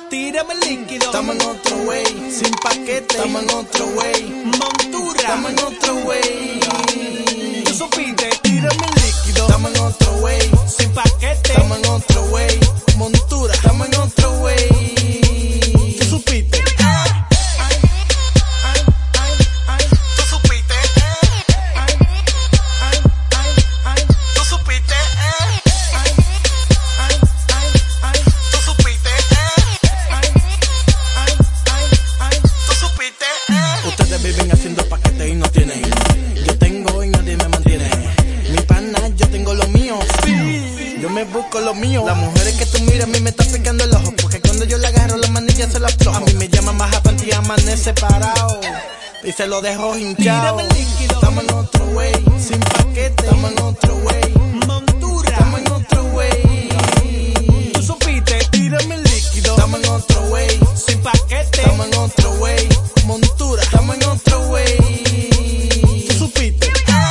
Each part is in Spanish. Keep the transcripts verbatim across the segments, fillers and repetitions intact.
Tírame el líquido. Estamos en otro way, sin paquete. Estamos en otro way, montura. Estamos en otro way. ¿Tú supiste? Tírame el líquido. Estamos en otro way, sin paquete. Estamos en otro way, montura. Estamos en otro way. ¿Tú supiste? Ustedes viven haciendo paquetes y no tienen. Yo tengo y nadie me mantiene. Mi pana, yo tengo lo mío. Sí. Yo me busco lo mío. Las mujeres que tú miras a mí me están picando el ojo, porque cuando yo le agarro la manilla se la aflojo. A mí me llaman más a panty y amanece parado y se lo dejo hinchado. Estamos en otro way, sin paquete. Estamos en otro way, montura. Estamos en otro way. ¿Tú supiste? Tírame el líquido. Estamos en otro way, sin paquete. Estamos en otro way, montura. Estamos en otro way. ¿Tú supiste?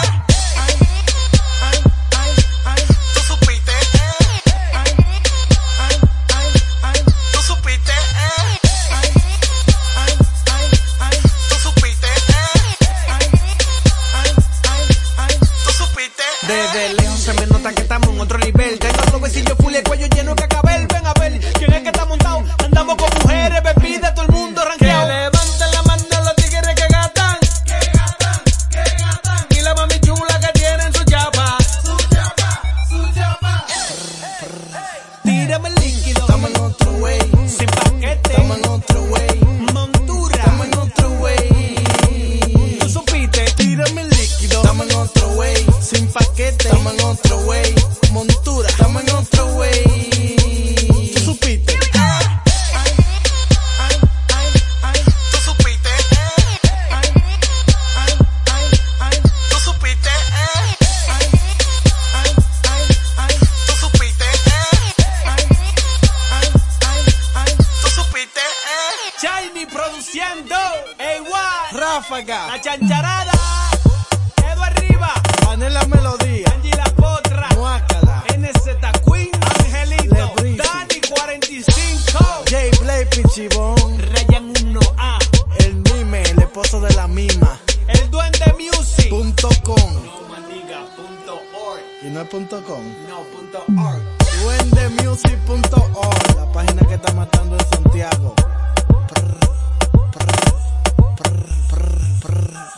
Desde lejos se me nota que estamos en otro nivel. Tengo los besillos full y el cuello lleno de cacabel. Ven a ver quién es que está montado. Andamos con mujeres, bebidas, todo el mundo ranqueado. Que levanten la mano los tigres que gastan. Que gastan, que gastan. Y la mami chula que tienen su chapa. Su chapa, su chapa. Tírame el líquido. Estamos en otro way, sin paquete. Estamos en otro way, montura. Estamos en otro way. ¿Tú supiste? Tírame el líquido. Estamos en otro way, sin paquete. Estamos en otro way, montura. Estamos en otro way. ¿Tú supiste? ¿Tú supiste? ¿Tú supiste? ¿Tú supiste? ¿Tú supiste? Shiny produciendo. Igual. Ráfaga, La chancharada. Edo arriba. Panela melodía, Angie la potra. Muácala, N Z Queen. Angelito. Lebrizo. Dani cuarenta y cinco. J Blade Pichibón, Ryan uno A. el mime, el esposo de la mima. El duende music. Punto com. No maniga punto org. Y no es punto com. No punto org. duendemusic punto org, la página que está matando en Santiago. Prr, prr, prr, prr, prr.